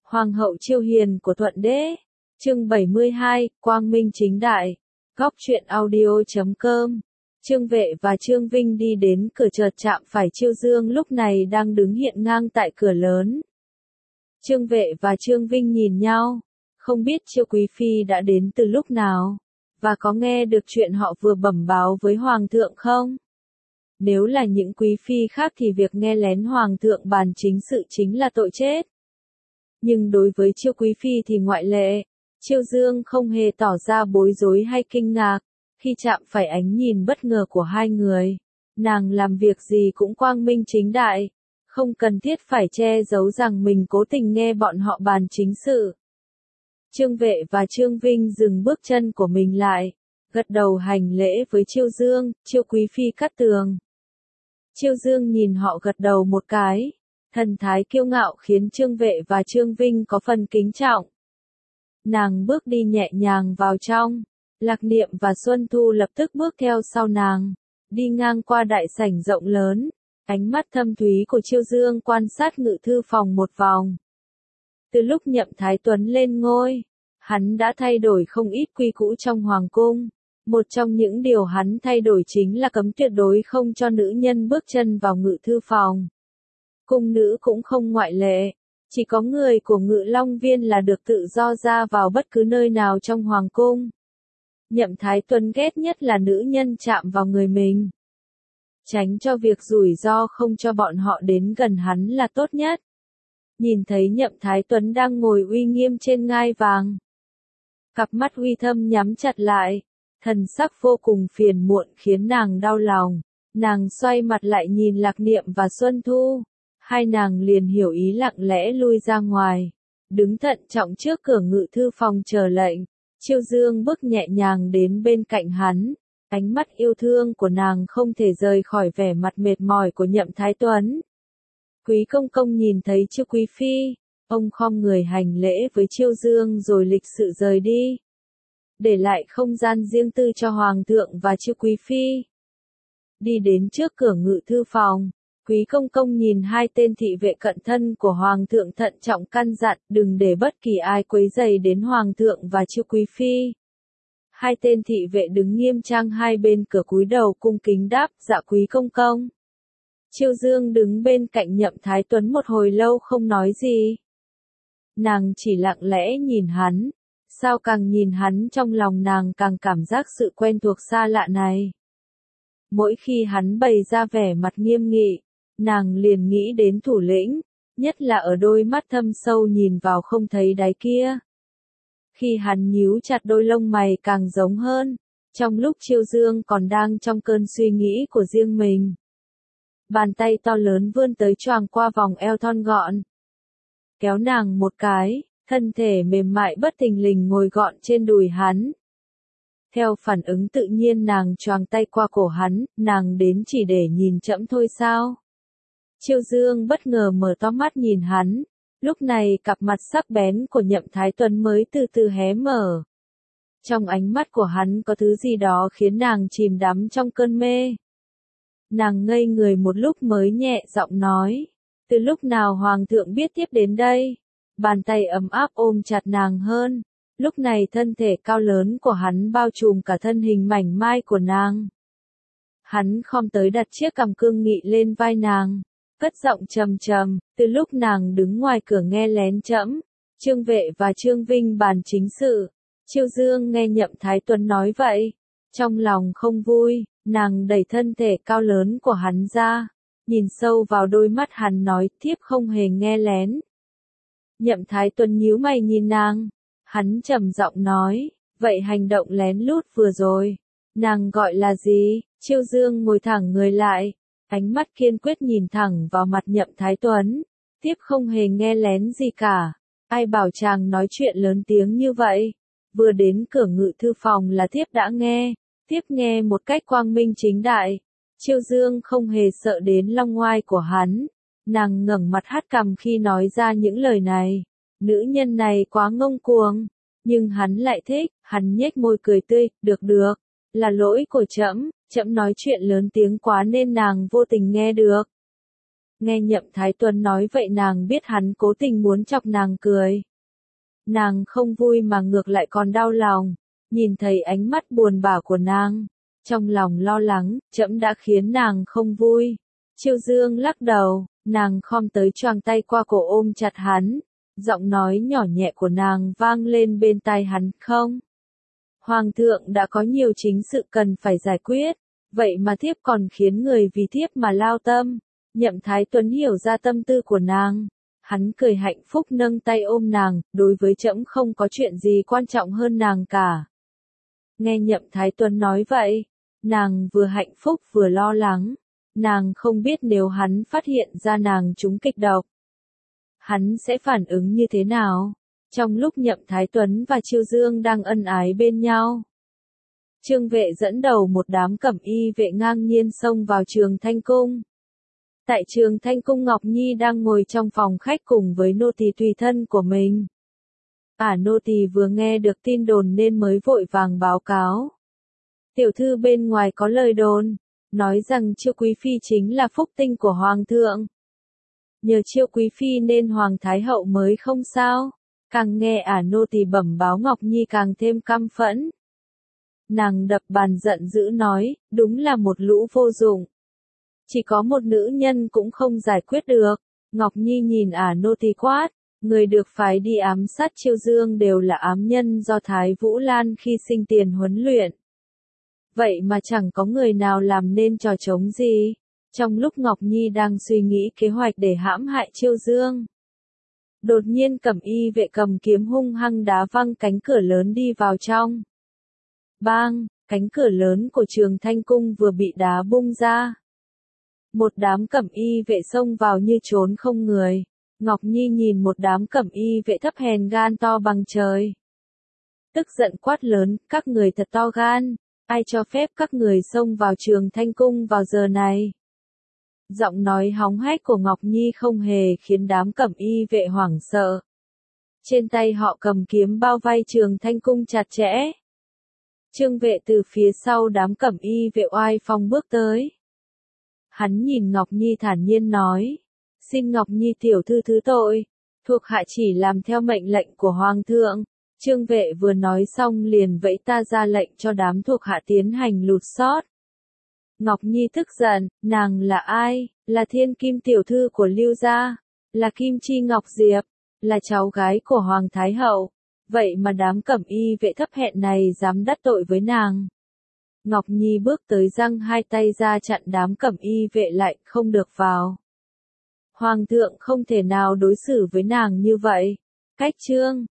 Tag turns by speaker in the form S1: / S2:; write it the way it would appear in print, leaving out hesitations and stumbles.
S1: Hoàng hậu Chiêu Hiền của Thuận Đế. Chương 72, Quang Minh Chính Đại. Góc truyện audio.com. Trương Vệ và Trương Vinh đi đến cửa chợt chạm phải Chiêu Dương lúc này đang đứng hiện ngang tại cửa lớn. Trương Vệ và Trương Vinh nhìn nhau, không biết Chiêu Quý Phi đã đến từ lúc nào, và có nghe được chuyện họ vừa bẩm báo với Hoàng thượng không? Nếu là những quý phi khác thì việc nghe lén Hoàng thượng bàn chính sự chính là tội chết. Nhưng đối với Chiêu Quý Phi thì ngoại lệ. Chiêu Dương không hề tỏ ra bối rối hay kinh ngạc, khi chạm phải ánh nhìn bất ngờ của hai người. Nàng làm việc gì cũng quang minh chính đại, không cần thiết phải che giấu rằng mình cố tình nghe bọn họ bàn chính sự. Trương Vệ và Trương Vinh dừng bước chân của mình lại, gật đầu hành lễ với Chiêu Dương, Chiêu Quý Phi cát tường. Chiêu Dương nhìn họ gật đầu một cái, thần thái kiêu ngạo khiến Trương Vệ và Trương Vinh có phần kính trọng. Nàng bước đi nhẹ nhàng vào trong, Lạc Niệm và Xuân Thu lập tức bước theo sau nàng, đi ngang qua đại sảnh rộng lớn, ánh mắt thâm thúy của Chiêu Dương quan sát ngự thư phòng một vòng. Từ lúc Nhậm Thái Tuấn lên ngôi, hắn đã thay đổi không ít quy củ trong hoàng cung. Một trong những điều hắn thay đổi chính là cấm tuyệt đối không cho nữ nhân bước chân vào ngự thư phòng. Cung nữ cũng không ngoại lệ, chỉ có người của Ngự Long Viên là được tự do ra vào bất cứ nơi nào trong hoàng cung. Nhậm Thái Tuấn ghét nhất là nữ nhân chạm vào người mình. Tránh cho việc rủi ro không cho bọn họ đến gần hắn là tốt nhất. Nhìn thấy Nhậm Thái Tuấn đang ngồi uy nghiêm trên ngai vàng. Cặp mắt uy thâm nhắm chặt lại, thần sắc vô cùng phiền muộn khiến nàng đau lòng. Nàng xoay mặt lại nhìn Lạc Niệm và Xuân Thu. Hai nàng liền hiểu ý lặng lẽ lui ra ngoài, đứng thận trọng trước cửa ngự thư phòng chờ lệnh. Chiêu Dương bước nhẹ nhàng đến bên cạnh hắn, ánh mắt yêu thương của nàng không thể rời khỏi vẻ mặt mệt mỏi của Nhậm Thái Tuấn. Quý công công nhìn thấy Chiêu Quý Phi, ông khom người hành lễ với Chiêu Dương rồi lịch sự rời đi, để lại không gian riêng tư cho Hoàng thượng và Chiêu Quý Phi. Đi đến trước cửa ngự thư phòng, Quý công công nhìn hai tên thị vệ cận thân của Hoàng thượng thận trọng căn dặn đừng để bất kỳ ai quấy rầy đến Hoàng thượng và Chiêu Quý Phi. Hai tên thị vệ đứng nghiêm trang hai bên cửa cúi đầu cung kính đáp dạ Quý công công. Chiêu Dương đứng bên cạnh Nhậm Thái Tuấn một hồi lâu không nói gì. Nàng chỉ lặng lẽ nhìn hắn, sao càng nhìn hắn trong lòng nàng càng cảm giác sự quen thuộc xa lạ này. Mỗi khi hắn bày ra vẻ mặt nghiêm nghị, nàng liền nghĩ đến thủ lĩnh, nhất là ở đôi mắt thâm sâu nhìn vào không thấy đáy kia. Khi hắn nhíu chặt đôi lông mày càng giống hơn, trong lúc Chiêu Dương còn đang trong cơn suy nghĩ của riêng mình. Bàn tay to lớn vươn tới choàng qua vòng eo thon gọn. Kéo nàng một cái, thân thể mềm mại bất thình lình ngồi gọn trên đùi hắn. Theo phản ứng tự nhiên nàng choàng tay qua cổ hắn, nàng đến chỉ để nhìn trẫm thôi sao? Chiêu Dương bất ngờ mở to mắt nhìn hắn, lúc này cặp mặt sắc bén của Nhậm Thái Tuấn mới từ từ hé mở. Trong ánh mắt của hắn có thứ gì đó khiến nàng chìm đắm trong cơn mê. Nàng ngây người một lúc mới nhẹ giọng nói, từ lúc nào Hoàng thượng biết tiếp đến đây? Bàn tay ấm áp ôm chặt nàng hơn, lúc này thân thể cao lớn của hắn bao trùm cả thân hình mảnh mai của nàng. Hắn khom tới đặt chiếc cằm cương nghị lên vai nàng, cất giọng trầm trầm, từ lúc nàng đứng ngoài cửa nghe lén trẫm, Trương Vệ và Trương Vinh bàn chính sự. Chiêu Dương nghe Nhậm Thái Tuấn nói vậy, trong lòng không vui, nàng đẩy thân thể cao lớn của hắn ra, nhìn sâu vào đôi mắt hắn nói thiếp không hề nghe lén. Nhậm Thái Tuấn nhíu mày nhìn nàng, hắn trầm giọng nói, vậy hành động lén lút vừa rồi, nàng gọi là gì? Chiêu Dương ngồi thẳng người lại, ánh mắt kiên quyết nhìn thẳng vào mặt Nhậm Thái Tuấn, tiếp không hề nghe lén gì cả, ai bảo chàng nói chuyện lớn tiếng như vậy, vừa đến cửa ngự thư phòng là thiếp đã nghe, thiếp nghe một cách quang minh chính đại. Chiêu Dương không hề sợ đến long oai của hắn, nàng ngẩng mặt hắt cằm khi nói ra những lời này, nữ nhân này quá ngông cuồng, nhưng hắn lại thích, hắn nhếch môi cười tươi, được, là lỗi của trẫm, trẫm nói chuyện lớn tiếng quá nên nàng vô tình nghe được. Nghe Nhậm Thái Tuấn nói vậy nàng biết hắn cố tình muốn chọc nàng cười. Nàng không vui mà ngược lại còn đau lòng, nhìn thấy ánh mắt buồn bã của nàng, trong lòng lo lắng, trẫm đã khiến nàng không vui. Chiêu Dương lắc đầu, nàng khom tới choàng tay qua cổ ôm chặt hắn, giọng nói nhỏ nhẹ của nàng vang lên bên tai hắn, không. Hoàng thượng đã có nhiều chính sự cần phải giải quyết, vậy mà thiếp còn khiến người vì thiếp mà lao tâm. Nhậm Thái Tuấn hiểu ra tâm tư của nàng. Hắn cười hạnh phúc nâng tay ôm nàng, đối với trẫm không có chuyện gì quan trọng hơn nàng cả. Nghe Nhậm Thái Tuấn nói vậy, nàng vừa hạnh phúc vừa lo lắng. Nàng không biết nếu hắn phát hiện ra nàng trúng kịch độc, hắn sẽ phản ứng như thế nào. Trong lúc Nhậm Thái Tuấn và Chiêu Dương đang ân ái bên nhau, Trương Vệ dẫn đầu một đám cẩm y vệ ngang nhiên xông vào Trường Thanh Cung. Tại Trường Thanh Cung, Ngọc Nhi đang ngồi trong phòng khách cùng với nô tỳ tùy thân của mình. Nô tỳ vừa nghe được tin đồn nên mới vội vàng báo cáo. Tiểu thư bên ngoài có lời đồn, nói rằng Chiêu quý phi chính là phúc tinh của hoàng thượng. Nhờ Chiêu quý phi nên hoàng thái hậu mới không sao. Càng nghe nô tỳ bẩm báo, Ngọc Nhi càng thêm căm phẫn. Nàng đập bàn giận dữ nói, đúng là một lũ vô dụng. Chỉ có một nữ nhân cũng không giải quyết được. Ngọc Nhi nhìn nô tỳ quát, người được phái đi ám sát Chiêu Dương đều là ám nhân do Thái Vũ Lan khi sinh tiền huấn luyện. Vậy mà chẳng có người nào làm nên trò trống gì. Trong lúc Ngọc Nhi đang suy nghĩ kế hoạch để hãm hại Chiêu Dương, đột nhiên cẩm y vệ cầm kiếm hung hăng đá văng cánh cửa lớn đi vào trong. Bang, cánh cửa lớn của Trường Thanh Cung vừa bị đá bung ra. Một đám cẩm y vệ xông vào như trốn không người. Ngọc Nhi nhìn một đám cẩm y vệ thấp hèn gan to bằng trời, tức giận quát lớn, các người thật to gan, ai cho phép các người xông vào Trường Thanh Cung vào giờ này. Giọng nói hóng hách của Ngọc Nhi không hề khiến đám cẩm y vệ hoảng sợ. Trên tay họ cầm kiếm bao vây Trường Thanh Cung chặt chẽ. Trương Vệ từ phía sau đám cẩm y vệ oai phong bước tới. Hắn nhìn Ngọc Nhi thản nhiên nói, xin Ngọc Nhi tiểu thư thứ tội, thuộc hạ chỉ làm theo mệnh lệnh của Hoàng thượng. Trương Vệ vừa nói xong liền vẫy ta ra lệnh cho đám thuộc hạ tiến hành lụt sót. Ngọc Nhi tức giận, nàng là ai? Là Thiên Kim tiểu thư của Lưu gia, là Kim Chi Ngọc Diệp, là cháu gái của Hoàng Thái Hậu. Vậy mà đám cẩm y vệ thấp hèn này dám đắc tội với nàng. Ngọc Nhi bước tới giang hai tay ra chặn đám cẩm y vệ lại, không được vào. Hoàng thượng không thể nào đối xử với nàng như vậy. Cách chương